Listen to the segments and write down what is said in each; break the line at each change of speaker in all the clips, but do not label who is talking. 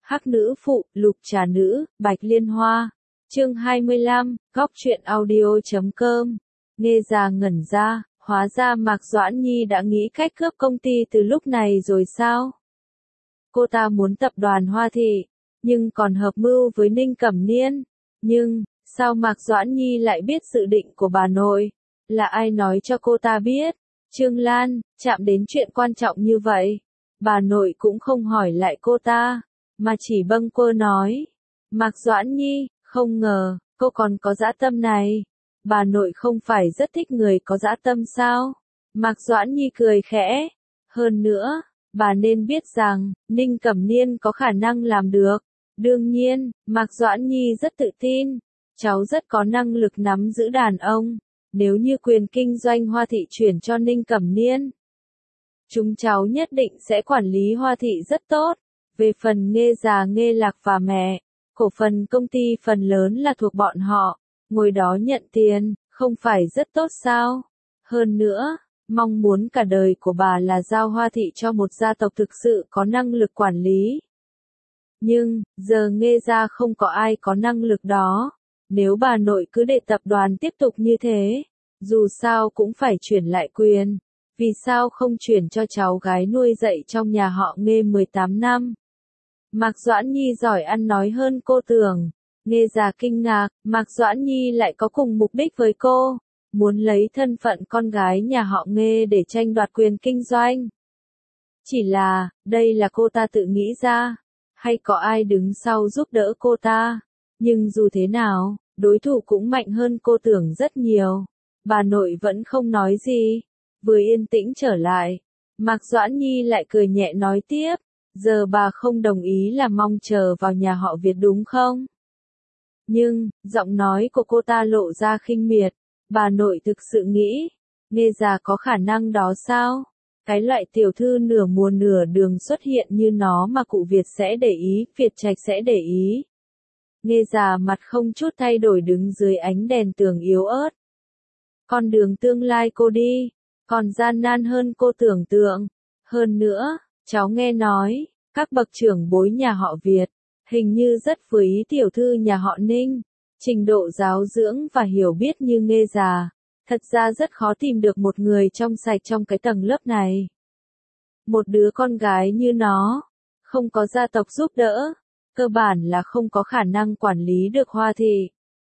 Hắc nữ phụ, lục trà nữ, bạch liên hoa. Chương 25, góc truyện audio.com. Nghe già ngẩn ra, hóa ra Mạc Doãn Nhi đã nghĩ cách cướp công ty từ lúc này rồi sao? Cô ta muốn tập đoàn Hoa Thị, nhưng còn hợp mưu với Ninh Cẩm Niên. Nhưng, sao Mạc Doãn Nhi lại biết dự định của bà nội? Là ai nói cho cô ta biết? Trương Lan, chạm đến chuyện quan trọng như vậy. Bà nội cũng không hỏi lại cô ta, mà chỉ bâng quơ nói. Mạc Doãn Nhi, không ngờ, cô còn có dã tâm này. Bà nội không phải rất thích người có dã tâm sao? Mạc Doãn Nhi cười khẽ. Hơn nữa, bà nên biết rằng, Ninh Cẩm Niên có khả năng làm được. Đương nhiên, Mạc Doãn Nhi rất tự tin. Cháu rất có năng lực nắm giữ đàn ông. Nếu như quyền kinh doanh Hoa Thị chuyển cho Ninh Cẩm Niên, chúng cháu nhất định sẽ quản lý Hoa Thị rất tốt. Về phần Nghê già Nghê Lạc và mẹ, cổ phần công ty phần lớn là thuộc bọn họ, ngồi đó nhận tiền, không phải rất tốt sao? Hơn nữa, mong muốn cả đời của bà là giao Hoa Thị cho một gia tộc thực sự có năng lực quản lý. Nhưng, giờ Nghê gia không có ai có năng lực đó. Nếu bà nội cứ để tập đoàn tiếp tục như thế, dù sao cũng phải chuyển lại quyền. Vì sao không chuyển cho cháu gái nuôi dạy trong nhà họ Nghê 18 năm? Mạc Doãn Nhi giỏi ăn nói hơn cô tưởng. Nghê già kinh ngạc, Mạc Doãn Nhi lại có cùng mục đích với cô, muốn lấy thân phận con gái nhà họ Nghê để tranh đoạt quyền kinh doanh. Chỉ là, đây là cô ta tự nghĩ ra, hay có ai đứng sau giúp đỡ cô ta? Nhưng dù thế nào, đối thủ cũng mạnh hơn cô tưởng rất nhiều. Bà nội vẫn không nói gì. Vừa yên tĩnh trở lại, Mạc Doãn Nhi lại cười nhẹ nói tiếp. Giờ bà không đồng ý là mong chờ vào nhà họ Việt đúng không? Nhưng, giọng nói của cô ta lộ ra khinh miệt. Bà nội thực sự nghĩ, Nghê già có khả năng đó sao? Cái loại tiểu thư nửa mùa nửa đường xuất hiện như nó mà cụ Việt sẽ để ý, Việt Trạch sẽ để ý. Nghê già mặt không chút thay đổi đứng dưới ánh đèn tường yếu ớt. Con đường tương lai cô đi, còn gian nan hơn cô tưởng tượng. Hơn nữa, cháu nghe nói, các bậc trưởng bối nhà họ Việt, hình như rất vừa ý tiểu thư nhà họ Ninh. Trình độ giáo dưỡng và hiểu biết như Nghê già, thật ra rất khó tìm được một người trong sạch trong cái tầng lớp này. Một đứa con gái như nó, không có gia tộc giúp đỡ, cơ bản là không có khả năng quản lý được Hoa Thị.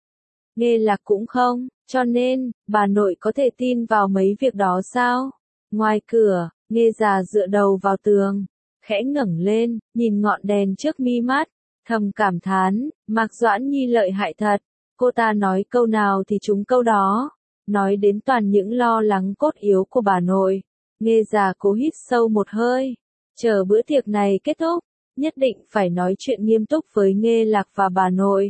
Nghê Lạc cũng không, cho nên, bà nội có thể tin vào mấy việc đó sao? Ngoài cửa, Nghê già dựa đầu vào tường, khẽ ngẩng lên, nhìn ngọn đèn trước mi mắt, thầm cảm thán, Mạc Doãn Nhi lợi hại thật. Cô ta nói câu nào thì trúng câu đó, nói đến toàn những lo lắng cốt yếu của bà nội. Nghê già cố hít sâu một hơi, chờ bữa tiệc này kết thúc, nhất định phải nói chuyện nghiêm túc với Nghê Lạc và bà nội.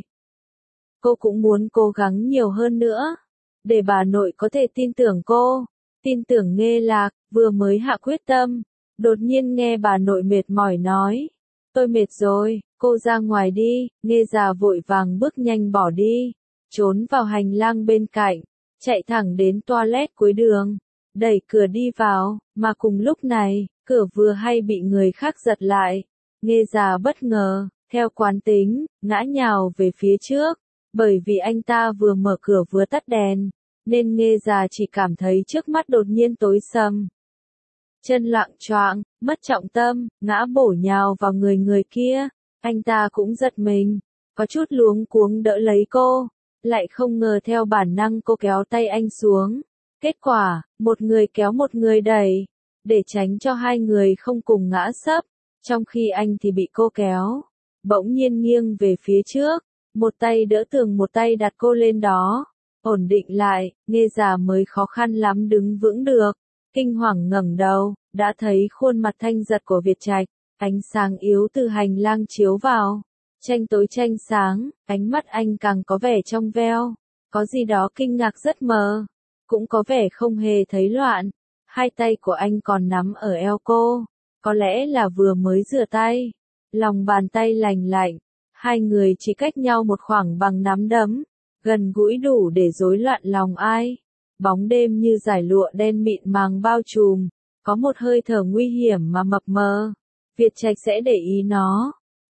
Cô cũng muốn cố gắng nhiều hơn nữa, để bà nội có thể tin tưởng cô, tin tưởng Nghê Lạc. Vừa mới hạ quyết tâm, đột nhiên nghe bà nội mệt mỏi nói, tôi mệt rồi, cô ra ngoài đi. Nghê già vội vàng bước nhanh bỏ đi, trốn vào hành lang bên cạnh, chạy thẳng đến toilet cuối đường, đẩy cửa đi vào, mà cùng lúc này, cửa vừa hay bị người khác giật lại. Nghê già bất ngờ, theo quán tính, ngã nhào về phía trước, bởi vì anh ta vừa mở cửa vừa tắt đèn, nên Nghê già chỉ cảm thấy trước mắt đột nhiên tối sầm. Chân loạng choạng, mất trọng tâm, ngã bổ nhào vào người kia. Anh ta cũng giật mình, có chút luống cuống đỡ lấy cô, lại không ngờ theo bản năng cô kéo tay anh xuống. Kết quả, một người kéo một người đẩy, để tránh cho hai người không cùng ngã sấp, trong khi anh thì bị cô kéo, bỗng nhiên nghiêng về phía trước, một tay đỡ tường một tay đặt cô lên đó, ổn định lại. Nghê già mới khó khăn lắm đứng vững được, kinh hoàng ngẩng đầu, đã thấy khuôn mặt thanh giật của Việt Trạch, ánh sáng yếu từ hành lang chiếu vào, tranh tối tranh sáng, ánh mắt anh càng có vẻ trong veo, có gì đó kinh ngạc rất mờ, cũng có vẻ không hề thấy loạn. Hai tay của anh còn nắm ở eo cô, có lẽ là vừa mới rửa tay, lòng bàn tay lành lạnh, hai người chỉ cách nhau một khoảng bằng nắm đấm, gần gũi đủ để rối loạn lòng ai. Bóng đêm như dải lụa đen mịn màng bao trùm, có một hơi thở nguy hiểm mà mập mờ. Việt Trạch sẽ để ý nó,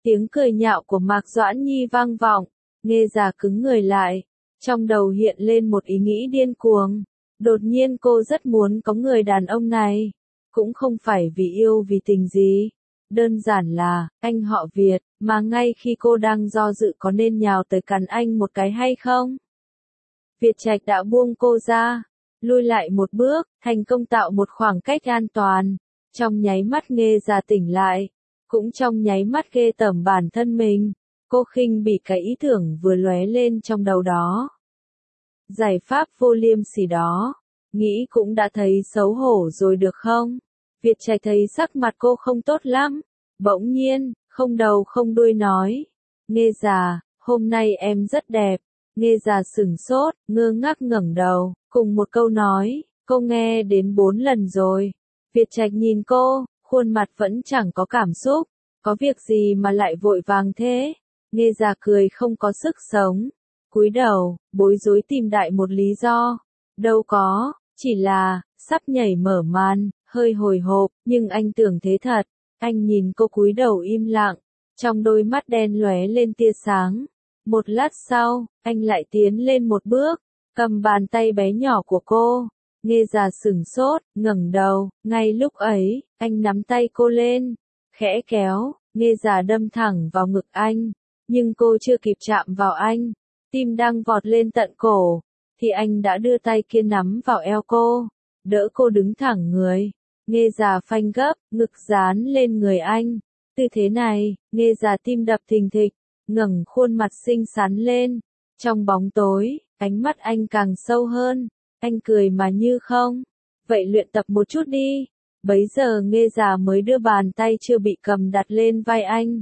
Tiếng cười nhạo của Mạc Doãn Nhi vang vọng, Nghe Già cứng người lại, trong đầu hiện lên một ý nghĩ điên cuồng. Đột nhiên cô rất muốn có người đàn ông này, cũng không phải vì yêu vì tình gì. Đơn giản là, anh họ Việt, mà ngay khi cô đang do dự có nên nhào tới cắn anh một cái hay không. Việt Trạch đã buông cô ra, lui lại một bước, thành công tạo một khoảng cách an toàn. Trong nháy mắt Nghe Già tỉnh lại, cũng trong nháy mắt ghê tởm bản thân mình, cô khinh bỉ cái ý tưởng vừa lóe lên trong đầu đó. Giải pháp vô liêm sỉ đó, nghĩ cũng đã thấy xấu hổ rồi được không? Việt Trạch thấy sắc mặt cô không tốt lắm, bỗng nhiên, không đầu không đuôi nói. Nghe Già, hôm nay em rất đẹp. Nghe Già sửng sốt, ngơ ngác ngẩng đầu, cùng một câu nói, cô nghe đến 4 lần rồi. Việt Trạch nhìn cô, khuôn mặt vẫn chẳng có cảm xúc, có việc gì mà lại vội vàng thế? Nghe Già cười không có sức sống, cúi đầu, bối rối tìm đại một lý do. Đâu có, chỉ là, sắp nhảy mở màn, hơi hồi hộp, nhưng anh tưởng thế thật. Anh nhìn cô cúi đầu im lặng, trong đôi mắt đen lóe lên tia sáng. Một lát sau, anh lại tiến lên một bước, cầm bàn tay bé nhỏ của cô. Nghe Già sửng sốt, ngẩng đầu, ngay lúc ấy, anh nắm tay cô lên, khẽ kéo, Nghe Già đâm thẳng vào ngực anh, nhưng cô chưa kịp chạm vào anh, tim đang vọt lên tận cổ, thì anh đã đưa tay kia nắm vào eo cô, đỡ cô đứng thẳng người. Nghe Già phanh gấp, ngực dán lên người anh. Tư thế này, Nghe Già tim đập thình thịch, ngẩng khuôn mặt xinh xắn lên. Trong bóng tối, ánh mắt anh càng sâu hơn. Anh cười mà như không. Vậy luyện tập một chút đi. Bấy giờ Nghe Già mới đưa bàn tay chưa bị cầm đặt lên vai anh.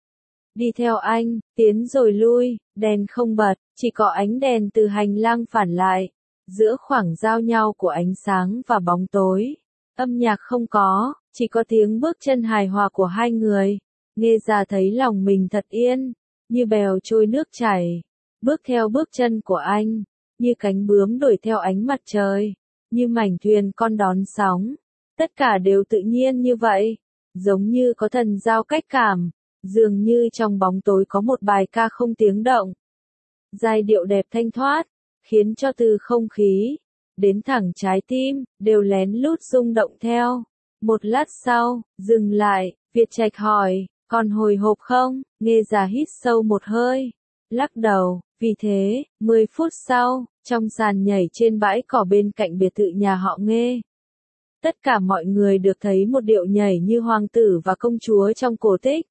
Đi theo anh, tiến rồi lui, đèn không bật, chỉ có ánh đèn từ hành lang phản lại. Giữa khoảng giao nhau của ánh sáng và bóng tối. Âm nhạc không có, chỉ có tiếng bước chân hài hòa của hai người. Nghe Già thấy lòng mình thật yên, như bèo trôi nước chảy. Bước theo bước chân của anh, như cánh bướm đuổi theo ánh mặt trời, như mảnh thuyền con đón sóng. Tất cả đều tự nhiên như vậy, giống như có thần giao cách cảm, dường như trong bóng tối có một bài ca không tiếng động. Giai điệu đẹp thanh thoát, khiến cho từ không khí đến thẳng trái tim, đều lén lút rung động theo. Một lát sau, dừng lại, Việt Trạch hỏi, còn hồi hộp không? Nghe Già hít sâu một hơi, lắc đầu. Vì thế, 10 phút sau, trong sàn nhảy trên bãi cỏ bên cạnh biệt thự nhà họ Nghe, tất cả mọi người được thấy một điệu nhảy như hoàng tử và công chúa trong cổ tích.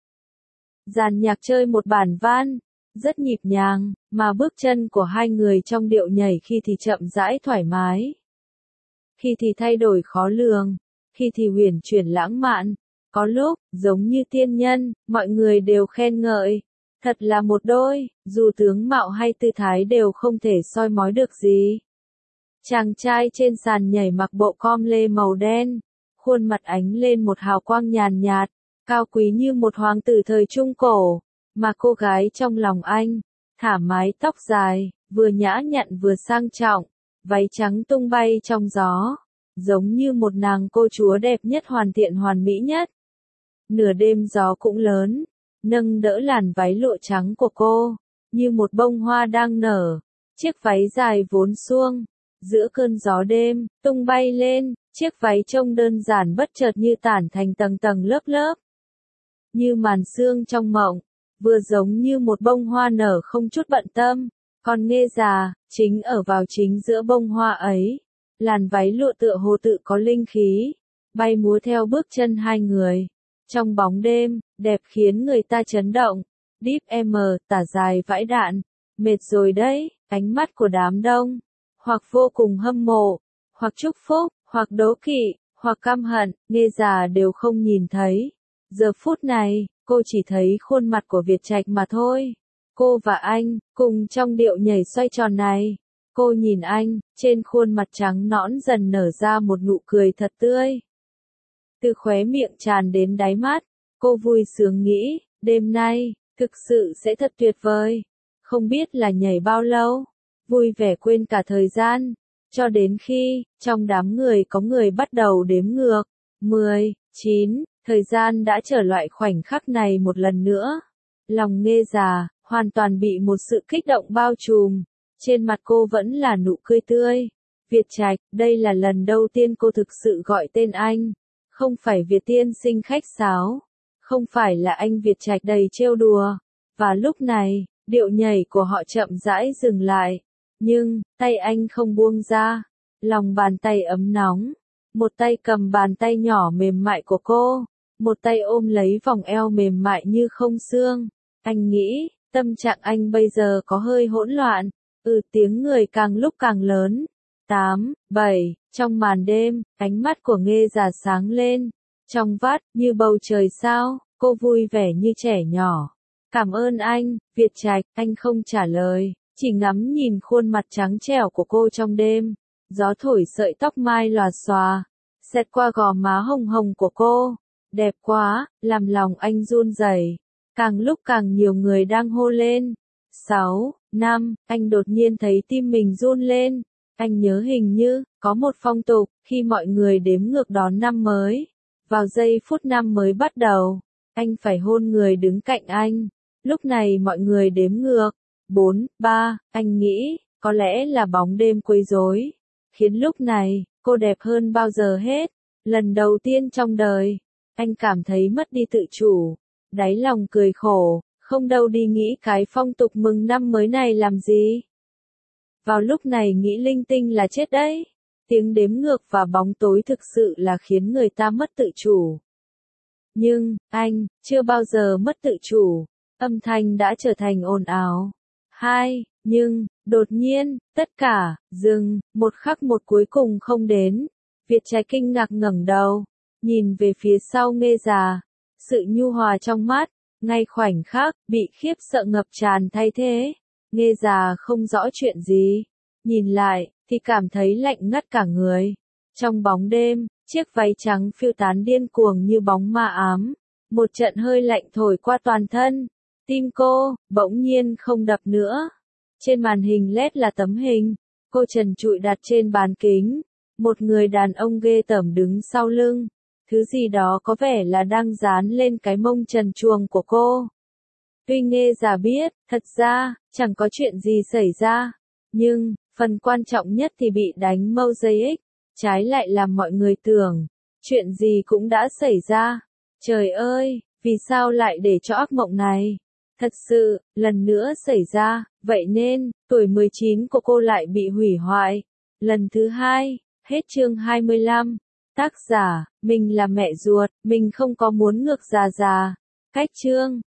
Dàn nhạc chơi một bản van, rất nhịp nhàng, mà bước chân của hai người trong điệu nhảy khi thì chậm rãi thoải mái, khi thì thay đổi khó lường, khi thì huyền chuyển lãng mạn, có lúc, giống như tiên nhân, mọi người đều khen ngợi. Thật là một đôi, dù tướng mạo hay tư thái đều không thể soi mói được gì. Chàng trai trên sàn nhảy mặc bộ com lê màu đen, khuôn mặt ánh lên một hào quang nhàn nhạt, cao quý như một hoàng tử thời Trung Cổ, mà cô gái trong lòng anh, thả mái tóc dài, vừa nhã nhặn vừa sang trọng, váy trắng tung bay trong gió, giống như một nàng cô chúa đẹp nhất hoàn thiện hoàn mỹ nhất. Nửa đêm gió cũng lớn, nâng đỡ làn váy lụa trắng của cô, như một bông hoa đang nở, chiếc váy dài vốn suông, giữa cơn gió đêm, tung bay lên, chiếc váy trông đơn giản bất chợt như tản thành tầng tầng lớp lớp. Như màn sương trong mộng, vừa giống như một bông hoa nở không chút bận tâm, còn Nghe Già, chính ở vào chính giữa bông hoa ấy, làn váy lụa tựa hồ tự có linh khí, bay múa theo bước chân hai người. Trong bóng đêm, đẹp khiến người ta chấn động. Deep M, tả dài vãi đạn. Mệt rồi đấy, ánh mắt của đám đông. Hoặc vô cùng hâm mộ, hoặc chúc phúc, hoặc đố kỵ, hoặc căm hận, Nghe Già đều không nhìn thấy. Giờ phút này, cô chỉ thấy khuôn mặt của Việt Trạch mà thôi. Cô và anh, cùng trong điệu nhảy xoay tròn này. Cô nhìn anh, trên khuôn mặt trắng nõn dần nở ra một nụ cười thật tươi. Từ khóe miệng tràn đến đáy mắt, cô vui sướng nghĩ, đêm nay, thực sự sẽ thật tuyệt vời. Không biết là nhảy bao lâu, vui vẻ quên cả thời gian, cho đến khi, trong đám người có người bắt đầu đếm ngược. 10, 9, thời gian đã trở lại khoảnh khắc này một lần nữa. Lòng Nghe Già hoàn toàn bị một sự kích động bao trùm. Trên mặt cô vẫn là nụ cười tươi. Việt Trạch, đây là lần đầu tiên cô thực sự gọi tên anh. Không phải Việt tiên sinh khách sáo. Không phải là anh Việt Trạch đầy trêu đùa. Và lúc này, điệu nhảy của họ chậm rãi dừng lại. Nhưng, tay anh không buông ra. Lòng bàn tay ấm nóng. Một tay cầm bàn tay nhỏ mềm mại của cô. Một tay ôm lấy vòng eo mềm mại như không xương. Anh nghĩ, tâm trạng anh bây giờ có hơi hỗn loạn. Tiếng người càng lúc càng lớn. 8, 7, trong màn đêm, ánh mắt của Nghe Già sáng lên. Trong vắt, như bầu trời sao, cô vui vẻ như trẻ nhỏ. Cảm ơn anh, Việt Trạch, anh không trả lời, chỉ ngắm nhìn khuôn mặt trắng trẻo của cô trong đêm. Gió thổi sợi tóc mai lòa xòa, xẹt qua gò má hồng hồng của cô. Đẹp quá, làm lòng anh run rẩy. Càng lúc càng nhiều người đang hô lên. 6, 5, anh đột nhiên thấy tim mình run lên. Anh nhớ hình như, có một phong tục, khi mọi người đếm ngược đón năm mới. Vào giây phút năm mới bắt đầu, anh phải hôn người đứng cạnh anh. Lúc này mọi người đếm ngược. 4, 3, anh nghĩ, có lẽ là bóng đêm quấy rối. Khiến lúc này, cô đẹp hơn bao giờ hết. Lần đầu tiên trong đời, anh cảm thấy mất đi tự chủ. Đáy lòng cười khổ, không đâu đi nghĩ cái phong tục mừng năm mới này làm gì. Vào lúc này nghĩ linh tinh là chết đấy. Tiếng đếm ngược và bóng tối thực sự là khiến người ta mất tự chủ. Nhưng, anh, chưa bao giờ mất tự chủ. Âm thanh đã trở thành ồn ào. 2, nhưng, đột nhiên, tất cả, dừng, một khắc một cuối cùng không đến. Việt Trạch kinh ngạc ngẩng đầu, nhìn về phía sau Nghe Già. Sự nhu hòa trong mắt, ngay khoảnh khắc, bị khiếp sợ ngập tràn thay thế. Nghe Già không rõ chuyện gì. Nhìn lại, thì cảm thấy lạnh ngắt cả người. Trong bóng đêm, chiếc váy trắng phiêu tán điên cuồng như bóng ma ám. Một trận hơi lạnh thổi qua toàn thân. Tim cô, bỗng nhiên không đập nữa. Trên màn hình LED là tấm hình. Cô trần trụi đặt trên bàn kính. Một người đàn ông ghê tởm đứng sau lưng. Thứ gì đó có vẻ là đang dán lên cái mông trần truồng của cô. Tuy Nghe Già biết, thật ra, chẳng có chuyện gì xảy ra. Nhưng, phần quan trọng nhất thì bị đánh mosaic. Trái lại làm mọi người tưởng, chuyện gì cũng đã xảy ra. Trời ơi, vì sao lại để cho ác mộng này? Thật sự, lần nữa xảy ra, vậy nên, tuổi 19 của cô lại bị hủy hoại. Lần thứ hai, hết chương 25. Tác giả, mình là mẹ ruột, mình không có muốn ngược già già. Cách chương.